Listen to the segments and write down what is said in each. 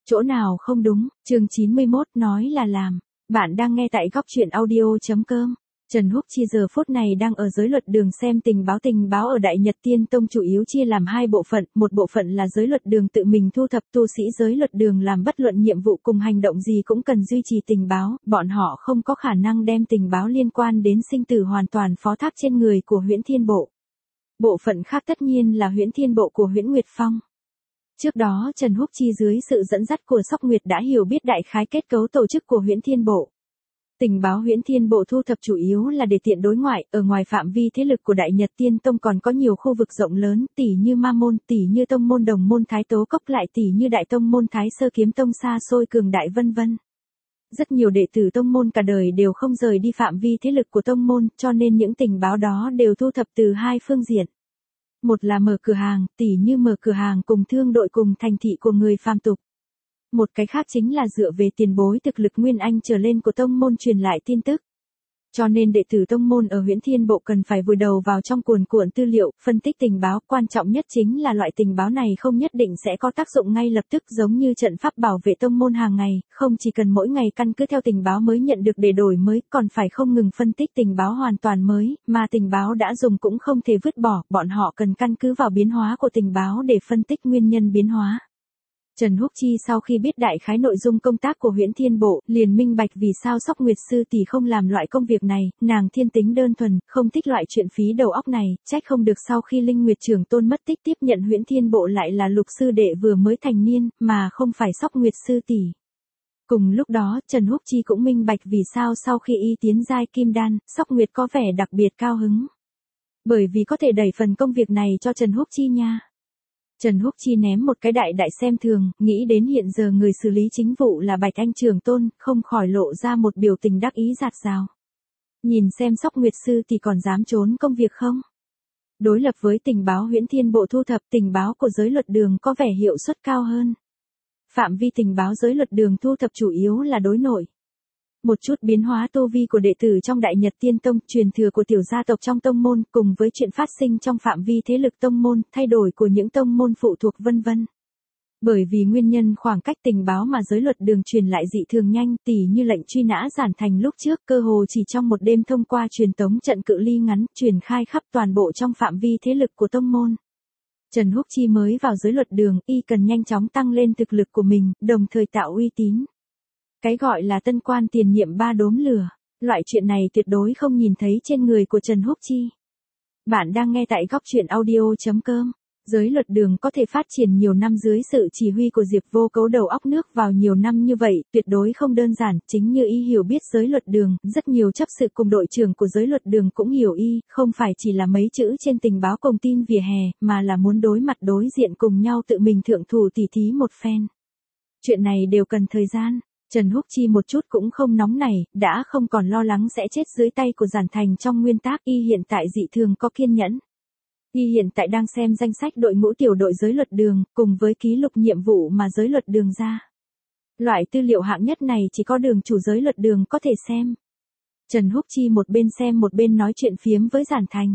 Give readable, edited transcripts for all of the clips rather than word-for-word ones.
Chỗ nào không đúng, chương 91 nói là làm. Bạn đang nghe tại góc chuyện audio.com. Trần Húc Chi giờ phút này đang ở giới luật đường xem tình báo ở Đại Nhật Tiên Tông chủ yếu chia làm hai bộ phận, một bộ phận là giới luật đường tự mình thu thập, tu sĩ giới luật đường làm bất luận nhiệm vụ cùng hành động gì cũng cần duy trì tình báo, bọn họ không có khả năng đem tình báo liên quan đến sinh tử hoàn toàn phó thác trên người của Huyễn Thiên Bộ. Bộ phận khác tất nhiên là Huyễn Thiên Bộ của Huyễn Nguyệt Phong. Trước đó Trần Húc Chi dưới sự dẫn dắt của Sóc Nguyệt đã hiểu biết đại khái kết cấu tổ chức của Huyễn Thiên Bộ. Tình báo Huyễn Thiên Bộ thu thập chủ yếu là để tiện đối ngoại, ở ngoài phạm vi thế lực của Đại Nhật Tiên Tông còn có nhiều khu vực rộng lớn, tỉ như Ma Môn, tỉ như Tông Môn Đồng Môn Thái Tố Cốc, lại tỉ như Đại Tông Môn Thái Sơ Kiếm Tông xa xôi cường đại vân vân. Rất nhiều đệ tử tông môn cả đời đều không rời đi phạm vi thế lực của tông môn, cho nên những tình báo đó đều thu thập từ hai phương diện. Một là mở cửa hàng, tỉ như mở cửa hàng cùng thương đội cùng thành thị của người phàm tục. Một cái khác chính là dựa về tiền bối thực lực nguyên anh trở lên của tông môn truyền lại tin tức. Cho nên đệ tử tông môn ở Huyễn Thiên Bộ cần phải vùi đầu vào trong cuồn cuộn tư liệu, phân tích tình báo, quan trọng nhất chính là loại tình báo này không nhất định sẽ có tác dụng ngay lập tức, giống như trận pháp bảo vệ tông môn hàng ngày, không chỉ cần mỗi ngày căn cứ theo tình báo mới nhận được để đổi mới, còn phải không ngừng phân tích tình báo hoàn toàn mới, mà tình báo đã dùng cũng không thể vứt bỏ, bọn họ cần căn cứ vào biến hóa của tình báo để phân tích nguyên nhân biến hóa. Trần Húc Chi sau khi biết đại khái nội dung công tác của Huyễn Thiên Bộ, liền minh bạch vì sao Sóc Nguyệt sư tỷ không làm loại công việc này, nàng thiên tính đơn thuần, không thích loại chuyện phí đầu óc này, trách không được sau khi Linh Nguyệt Trưởng Tôn mất tích tiếp nhận Huyễn Thiên Bộ lại là Lục sư đệ vừa mới thành niên, mà không phải Sóc Nguyệt sư tỷ. Cùng lúc đó, Trần Húc Chi cũng minh bạch vì sao sau khi y tiến giai kim đan, Sóc Nguyệt có vẻ đặc biệt cao hứng. Bởi vì có thể đẩy phần công việc này cho Trần Húc Chi nha. Trần Húc Chi ném một cái đại xem thường, nghĩ đến hiện giờ người xử lý chính vụ là Bạch Anh Trưởng Tôn, không khỏi lộ ra một biểu tình đắc ý rạt rào. Nhìn xem Sóc Nguyệt sư thì còn dám trốn công việc không? Đối lập với tình báo Huyễn Thiên Bộ thu thập, tình báo của giới luật đường có vẻ hiệu suất cao hơn. Phạm vi tình báo giới luật đường thu thập chủ yếu là đối nội. Một chút biến hóa tu vi của đệ tử trong Đại Nhật Tiên Tông, truyền thừa của tiểu gia tộc trong tông môn, cùng với chuyện phát sinh trong phạm vi thế lực tông môn, thay đổi của những tông môn phụ thuộc vân vân. Bởi vì nguyên nhân khoảng cách tình báo mà giới luật đường truyền lại dị thường nhanh, tỉ như lệnh truy nã Giản Thành lúc trước, cơ hồ chỉ trong một đêm thông qua truyền tống trận cự ly ngắn, truyền khai khắp toàn bộ trong phạm vi thế lực của tông môn. Trần Húc Chi mới vào giới luật đường, y cần nhanh chóng tăng lên thực lực của mình, đồng thời tạo uy tín. Cái gọi là tân quan tiền nhiệm ba đốm lửa, loại chuyện này tuyệt đối không nhìn thấy trên người của Trần Húc Chi. Bạn đang nghe tại góc chuyện audio.com. Giới luật đường có thể phát triển nhiều năm dưới sự chỉ huy của Diệp Vô Cấu đầu óc nước vào nhiều năm như vậy, tuyệt đối không đơn giản, chính như y hiểu biết giới luật đường, rất nhiều chấp sự cùng đội trưởng của giới luật đường cũng hiểu y, không phải chỉ là mấy chữ trên tình báo cùng tin vỉa hè, mà là muốn đối mặt đối diện cùng nhau tự mình thượng thủ tỉ thí một phen. Chuyện này đều cần thời gian. Trần Húc Chi một chút cũng không nóng nảy, đã không còn lo lắng sẽ chết dưới tay của Giản Thành trong nguyên tác, y hiện tại dị thường có kiên nhẫn. Y hiện tại đang xem danh sách đội ngũ tiểu đội giới luật đường, cùng với ký lục nhiệm vụ mà giới luật đường ra. Loại tư liệu hạng nhất này chỉ có đường chủ giới luật đường có thể xem. Trần Húc Chi một bên xem một bên nói chuyện phiếm với Giản Thành.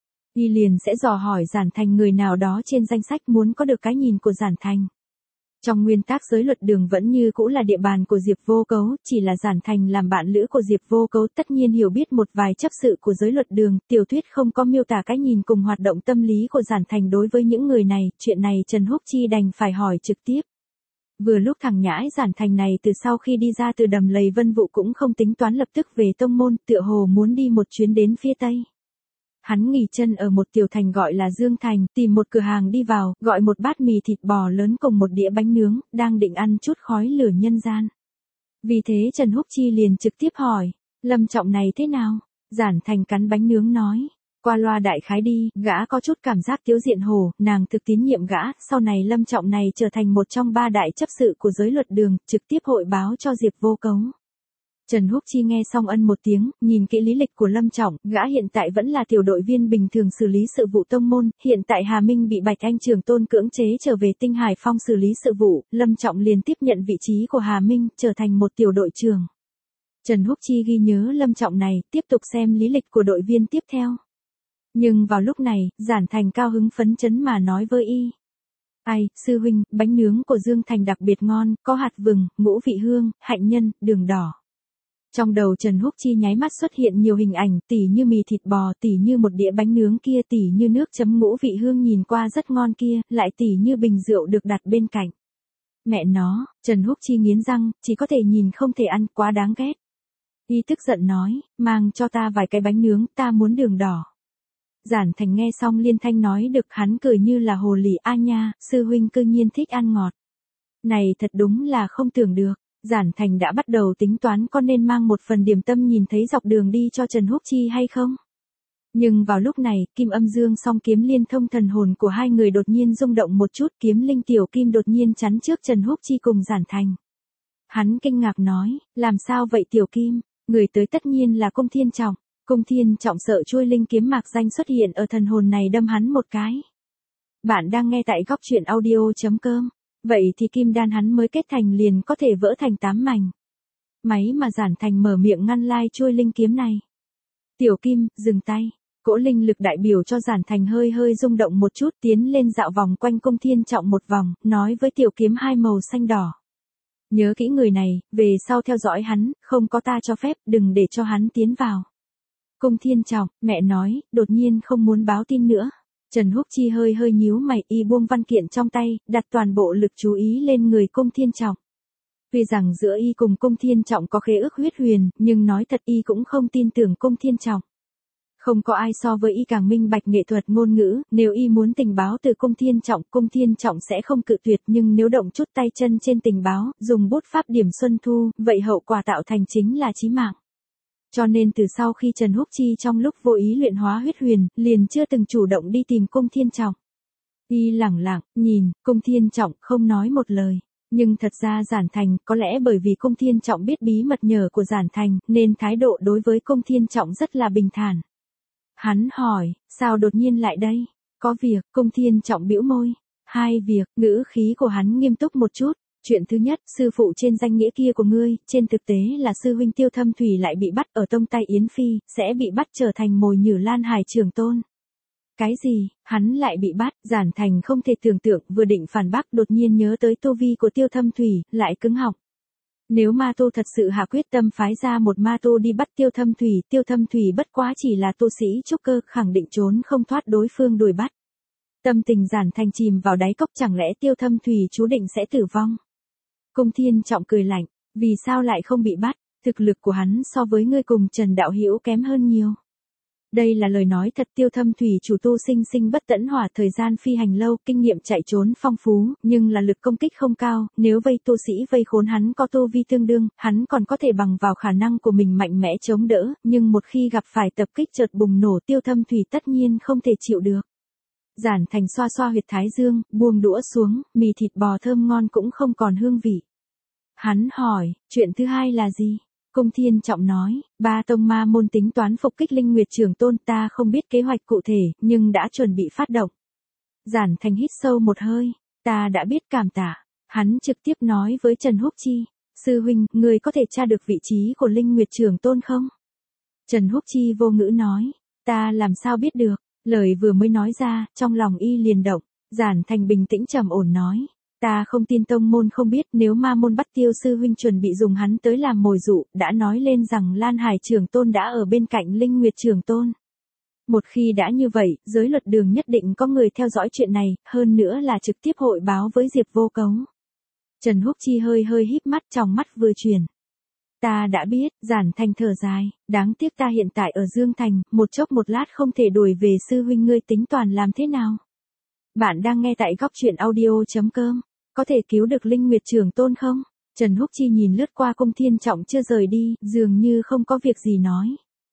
Y liền sẽ dò hỏi Giản Thành người nào đó trên danh sách muốn có được cái nhìn của Giản Thành. Trong nguyên tắc giới luật đường vẫn như cũ là địa bàn của Diệp Vô Cấu, chỉ là Giản Thành làm bạn lữ của Diệp Vô Cấu, tất nhiên hiểu biết một vài chấp sự của giới luật đường, tiểu thuyết không có miêu tả cái nhìn cùng hoạt động tâm lý của Giản Thành đối với những người này, chuyện này Trần Húc Chi đành phải hỏi trực tiếp. Vừa lúc thằng nhãi Giản Thành này từ sau khi đi ra từ đầm lầy Vân Vụ cũng không tính toán lập tức về tông môn, tựa hồ muốn đi một chuyến đến phía Tây. Hắn nghỉ chân ở một tiểu thành gọi là Dương Thành, tìm một cửa hàng đi vào, gọi một bát mì thịt bò lớn cùng một đĩa bánh nướng, đang định ăn chút khói lửa nhân gian. Vì thế Trần Húc Chi liền trực tiếp hỏi, Lâm Trọng này thế nào? Giản Thành cắn bánh nướng nói, qua loa đại khái đi, gã có chút cảm giác Tiếu Diện Hổ, nàng thực tín nhiệm gã, sau này Lâm Trọng này trở thành một trong ba đại chấp sự của giới luật đường, trực tiếp hội báo cho Diệp Vô Cấu. Trần Húc Chi nghe xong ân một tiếng, nhìn kỹ lý lịch của Lâm Trọng, gã hiện tại vẫn là tiểu đội viên bình thường xử lý sự vụ tông môn, hiện tại Hà Minh bị Bạch Anh Trưởng Tôn cưỡng chế trở về Tinh Hải Phong xử lý sự vụ, Lâm Trọng liền tiếp nhận vị trí của Hà Minh, trở thành một tiểu đội trưởng. Trần Húc Chi ghi nhớ Lâm Trọng này, tiếp tục xem lý lịch của đội viên tiếp theo. Nhưng vào lúc này, Giản Thành cao hứng phấn chấn mà nói với y. Ai, sư huynh, bánh nướng của Dương Thành đặc biệt ngon, có hạt vừng, ngũ vị hương, hạnh nhân, đường đỏ. Trong đầu Trần Húc Chi nháy mắt xuất hiện nhiều hình ảnh, tỉ như mì thịt bò, tỉ như một đĩa bánh nướng kia, tỉ như nước chấm ngũ vị hương nhìn qua rất ngon kia, lại tỉ như bình rượu được đặt bên cạnh. Mẹ nó, Trần Húc Chi nghiến răng, chỉ có thể nhìn không thể ăn, quá đáng ghét. Y tức giận nói, mang cho ta vài cái bánh nướng, ta muốn đường đỏ. Giản Thành nghe xong liên thanh nói được, hắn cười như là hồ lì, a nha, sư huynh cư nhiên thích ăn ngọt. Này thật đúng là không tưởng được. Giản Thành đã bắt đầu tính toán có nên mang một phần điểm tâm nhìn thấy dọc đường đi cho Trần Húc Chi hay không. Nhưng vào lúc này, kim âm dương song kiếm liên thông thần hồn của hai người đột nhiên rung động một chút, kiếm linh tiểu kim đột nhiên chắn trước Trần Húc Chi cùng Giản Thành. Hắn kinh ngạc nói, làm sao vậy tiểu kim, người tới tất nhiên là Cung Thiên Trọng. Cung Thiên Trọng sợ chuôi linh kiếm mạc danh xuất hiện ở thần hồn này đâm hắn một cái. Bạn đang nghe tại góc truyện audio.com. Vậy thì kim đan hắn mới kết thành liền có thể vỡ thành 8 mảnh. Máy mà Giản Thành mở miệng ngăn lai chuôi linh kiếm này. Tiểu kim, dừng tay. Cỗ linh lực đại biểu cho Giản Thành hơi hơi rung động một chút, tiến lên dạo vòng quanh Cung Thiên Trọng một vòng, nói với tiểu kiếm hai màu xanh đỏ. Nhớ kỹ người này, về sau theo dõi hắn, không có ta cho phép, đừng để cho hắn tiến vào. Cung Thiên Trọng, mẹ nói, đột nhiên không muốn báo tin nữa. Trần Húc Chi hơi hơi nhíu mày, y buông văn kiện trong tay, đặt toàn bộ lực chú ý lên người Cung Thiên Trọng. Tuy rằng giữa y cùng Cung Thiên Trọng có khế ước huyết huyền, nhưng nói thật y cũng không tin tưởng Cung Thiên Trọng. Không có ai so với y càng minh bạch nghệ thuật ngôn ngữ, nếu y muốn tình báo từ Cung Thiên Trọng sẽ không cự tuyệt, nhưng nếu động chút tay chân trên tình báo, dùng bút pháp điểm xuân thu, vậy hậu quả tạo thành chính là chí mạng. Cho nên từ sau khi Trần Húc Chi trong lúc vô ý luyện hóa huyết huyền, liền chưa từng chủ động đi tìm Cung Thiên Trọng. Y lẳng lặng, nhìn, Cung Thiên Trọng không nói một lời. Nhưng thật ra Giản Thành, có lẽ bởi vì Cung Thiên Trọng biết bí mật nhờ của Giản Thành, nên thái độ đối với Cung Thiên Trọng rất là bình thản. Hắn hỏi, sao đột nhiên lại đây? Có việc, Cung Thiên Trọng bĩu môi. Hai việc, ngữ khí của hắn nghiêm túc một chút. Chuyện thứ nhất, sư phụ trên danh nghĩa kia của ngươi, trên thực tế là sư huynh Tiêu Thâm Thủy lại bị bắt ở tông tay Yến Phi, sẽ bị bắt trở thành mồi nhử Lan Hải Trường Tôn. Cái gì, hắn lại bị bắt, Giản Thành không thể tưởng tượng, vừa định phản bác đột nhiên nhớ tới tu vi của Tiêu Thâm Thủy, lại cứng họng. Nếu Ma Tu thật sự hạ quyết tâm phái ra một Ma Tu đi bắt Tiêu Thâm Thủy bất quá chỉ là tu sĩ trúc cơ, khẳng định trốn không thoát đối phương đuổi bắt. Tâm tình Giản Thành chìm vào đáy cốc, chẳng lẽ Tiêu Thâm Thủy chú định sẽ tử vong? Cung Thiên Trọng cười lạnh, vì sao lại không bị bắt, thực lực của hắn so với ngươi cùng Trần Đạo Hữu kém hơn nhiều. Đây là lời nói thật, Tiêu Thâm Thủy chủ tu sinh bất tẫn hỏa, thời gian phi hành lâu, kinh nghiệm chạy trốn phong phú, nhưng là lực công kích không cao, nếu vây tu sĩ vây khốn hắn có tu vi tương đương, hắn còn có thể bằng vào khả năng của mình mạnh mẽ chống đỡ, nhưng một khi gặp phải tập kích chợt bùng nổ, Tiêu Thâm Thủy tất nhiên không thể chịu được. Giản Thành xoa xoa huyệt thái dương, buông đũa xuống, mì thịt bò thơm ngon cũng không còn hương vị. Hắn hỏi, chuyện thứ hai là gì? Cung Thiên Trọng nói, ba tông ma môn tính toán phục kích Linh Nguyệt Trường Tôn, ta không biết kế hoạch cụ thể, nhưng đã chuẩn bị phát động. Giản Thành hít sâu một hơi, ta đã biết, cảm tạ. Hắn trực tiếp nói với Trần Húc Chi, sư huynh, người có thể tra được vị trí của Linh Nguyệt Trường Tôn không? Trần Húc Chi vô ngữ nói, ta làm sao biết được, lời vừa mới nói ra, trong lòng y liền động. Giản Thành bình tĩnh trầm ổn nói, ta không tin tông môn không biết, nếu ma môn bắt Tiêu sư huynh chuẩn bị dùng hắn tới làm mồi dụ, đã nói lên rằng Lan Hải Trường Tôn đã ở bên cạnh Linh Nguyệt Trường Tôn. Một khi đã như vậy, giới luật đường nhất định có người theo dõi chuyện này, hơn nữa là trực tiếp hội báo với Diệp Vô Cấu. Trần Húc Chi hơi hơi híp mắt, trong mắt vừa chuyển. Ta đã biết, Giản Thành thở dài, đáng tiếc ta hiện tại ở Dương Thành, một chốc một lát không thể đuổi về, sư huynh ngươi tính toàn làm thế nào? Bạn đang nghe tại góc truyện audio.com. Có thể cứu được Linh Nguyệt Trường Tôn không? Trần Húc Chi nhìn lướt qua Cung Thiên Trọng chưa rời đi, dường như không có việc gì nói.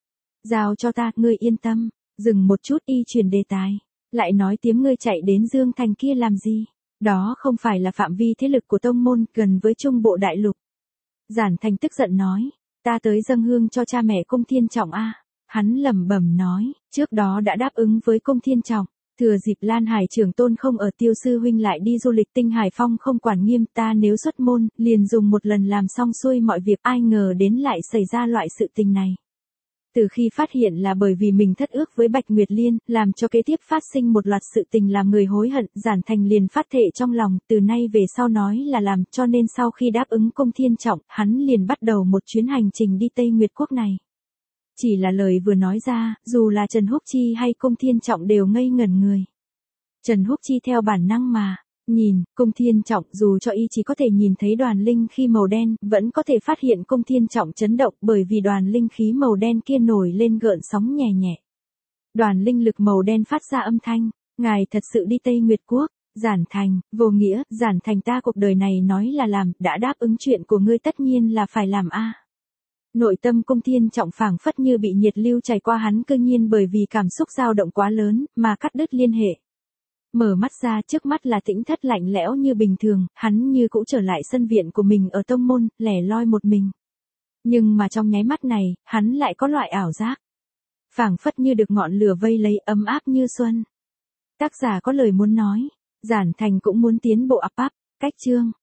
Giao cho ta, ngươi yên tâm. Dừng một chút, y chuyển đề tài. Lại nói tiếng ngươi chạy đến Dương Thành kia làm gì? Đó không phải là phạm vi thế lực của tông môn, gần với Trung Bộ Đại Lục. Giản Thành tức giận nói, ta tới dâng hương cho cha mẹ Cung Thiên Trọng a. Hắn lẩm bẩm nói, trước đó đã đáp ứng với Cung Thiên Trọng. Thừa dịp Lan Hải Trường Tôn không ở, Tiêu sư huynh lại đi du lịch Tinh Hải Phong không quản nghiêm, ta nếu xuất môn, liền dùng một lần làm xong xuôi mọi việc, ai ngờ đến lại xảy ra loại sự tình này. Từ khi phát hiện là bởi vì mình thất ước với Bạch Nguyệt Liên, làm cho kế tiếp phát sinh một loạt sự tình làm người hối hận, Giản Thành liền phát thệ trong lòng, từ nay về sau nói là làm, cho nên sau khi đáp ứng Cung Thiên Trọng, hắn liền bắt đầu một chuyến hành trình đi Tây Nguyệt Quốc này. Chỉ là lời vừa nói ra, dù là Trần Húc Chi hay Cung Thiên Trọng đều ngây ngẩn người. Trần Húc Chi theo bản năng mà nhìn, Cung Thiên Trọng dù cho y chỉ có thể nhìn thấy đoàn linh khí màu đen, vẫn có thể phát hiện Cung Thiên Trọng chấn động bởi vì đoàn linh khí màu đen kia nổi lên gợn sóng nhẹ nhẹ. Đoàn linh lực màu đen phát ra âm thanh, ngài thật sự đi Tây Nguyệt Quốc, Giản Thành, vô nghĩa, Giản Thành ta cuộc đời này nói là làm, đã đáp ứng chuyện của ngươi tất nhiên là phải làm a. Nội tâm Cung Thiên Trọng phảng phất như bị nhiệt lưu chảy qua hắn cương nhiên bởi vì cảm xúc dao động quá lớn, mà cắt đứt liên hệ. Mở mắt ra trước mắt là tĩnh thất lạnh lẽo như bình thường, hắn như cũ trở lại sân viện của mình ở tông môn, lẻ loi một mình. Nhưng mà trong nháy mắt này, hắn lại có loại ảo giác. Phảng phất như được ngọn lửa vây lấy ấm áp như xuân. Tác giả có lời muốn nói, Giản Thành cũng muốn tiến bộ áp áp, cách chương.